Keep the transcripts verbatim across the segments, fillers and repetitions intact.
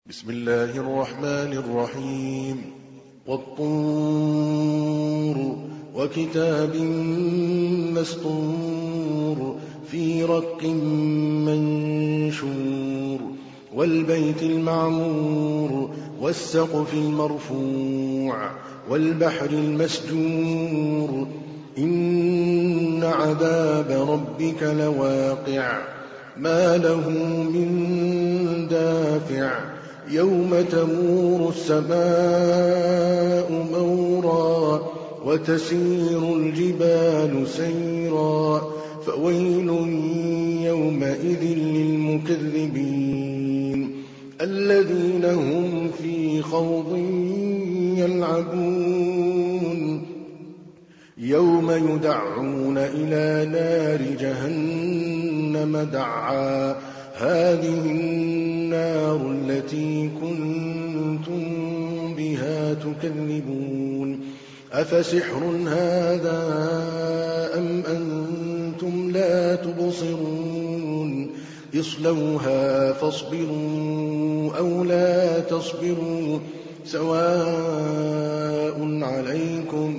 بسم الله الرحمن الرحيم والطور وكتاب مسطور في رق منشور والبيت المعمور والسقف المرفوع والبحر المسجور إن عذاب ربك لواقع ما له من دافع يوم تمور السماء مورا وتسير الجبال سيرا فويل يومئذ للمكذبين الذين هم في خوض يلعبون يوم يدعون إلى نار جهنم دعا هذه النار التي كنتم بها تكذبون أفسحر هذا أم أنتم لا تبصرون اصلوها فاصبروا أو لا تصبروا سواء عليكم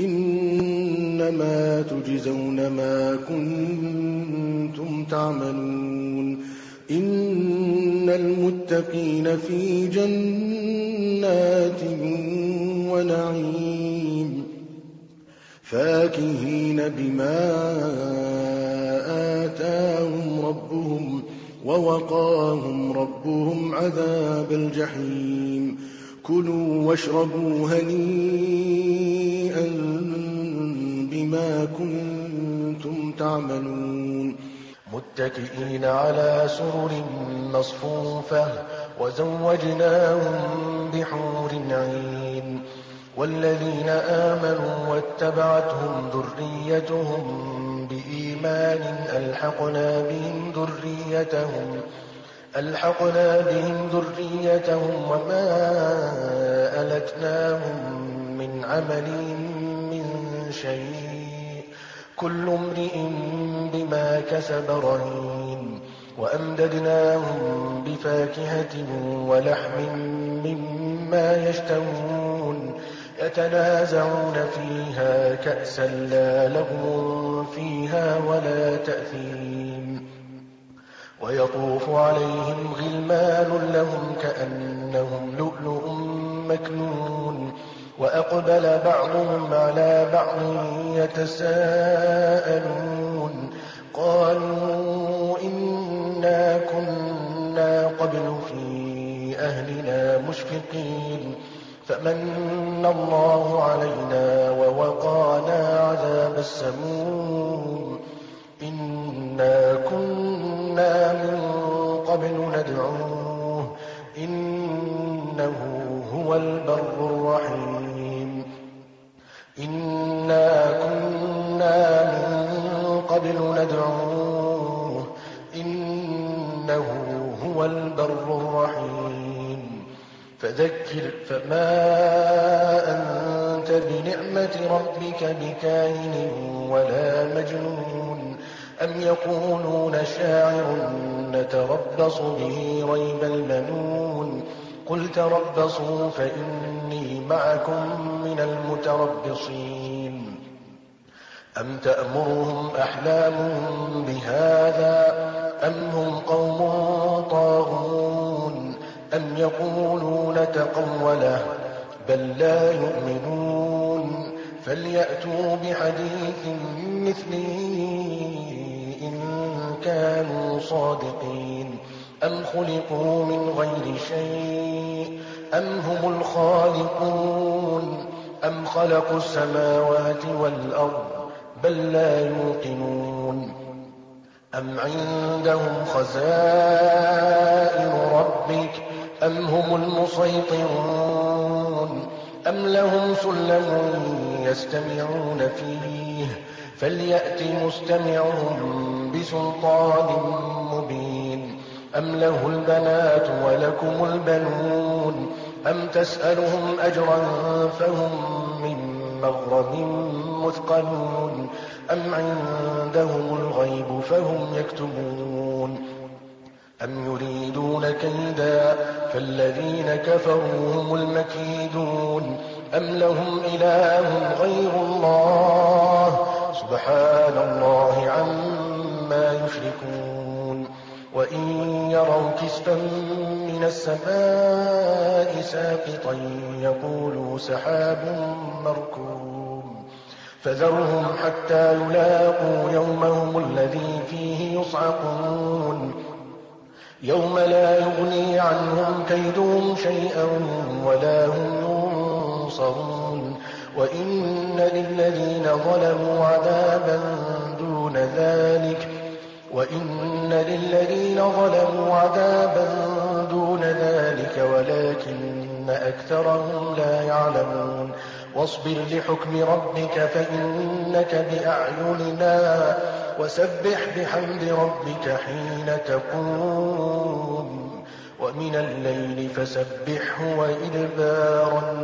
إنما تجزون ما كنتم تعملون إن المتقين في جنات ونعيم فاكهين بما آتاهم ربهم ووقاهم ربهم عذاب الجحيم كلوا واشربوا هنيئا بما كنتم تعملون متكئين على سرر مصفوفة وزوجناهم بحور عين والذين آمنوا واتبعتهم ذريتهم بإيمان ألحقنا بهم ذريتهم ألحقنا بهم ذريتهم وما ألتناهم من عملهم من شيء كل امرئ بما كسب رهين وأمددناهم بفاكهة ولحم مما يشتهون يتنازعون فيها كأسا لا لغو فيها ولا تأثيم ويطوف عليهم غلمان لهم كأنهم لؤلؤ مكنون وأقبل بعضهم على بعض يتساءلون قالوا إنا كنا قبل في أهلنا مشفقين فمن الله علينا ووقانا عذاب السموم إنا كنا من قبل ندعوه إنه هو البر الرحيم إنا كنا من قبل ندعوه إنه هو البر الرحيم فذكر فما أنت بنعمة ربك بكاهن ولا مجنون أم يقولون شاعر نتربص به ريب المنون قل تربصوا فإني معكم من المتربصين أم تأمرهم أحلامهم بهذا أم هم قوم طاغون أم يقولون تقوله بل لا يؤمنون فليأتوا بحديث مثله إن كانوا صادقين أم خلقوا من غير شيء أم هم الخالقون أم خلقوا السماوات والأرض بل لا يوقنون أم عندهم خزائن ربك أم هم المسيطرون أم لهم سلم يستمعون فيه فليأت مستمعهم بسلطان مبين أم له البنات ولكم البنون أم تسألهم أجرا فهم من مغرم مثقلون أم عندهم الغيب فهم يكتبون أم يريدون كيدا فالذين كفروا هم المكيدون أم لهم إله غير الله سبحان الله عما يشركون وإن يروا كسفا من السماء ساقطا يقولوا سحاب مركوم فذرهم حتى يلاقوا يومهم الذي فيه يصعقون يوم لا يغني عنهم كيدهم شيئا ولا هم ينصرون وإن للذين ظلموا عذابا دون ذلك وإن للذين ظلموا عذابا دون ذلك ولكن أكثرهم لا يعلمون واصبر لحكم ربك فإنك بأعيننا وسبح بحمد ربك حين تقوم ومن الليل فسبحه وإدبار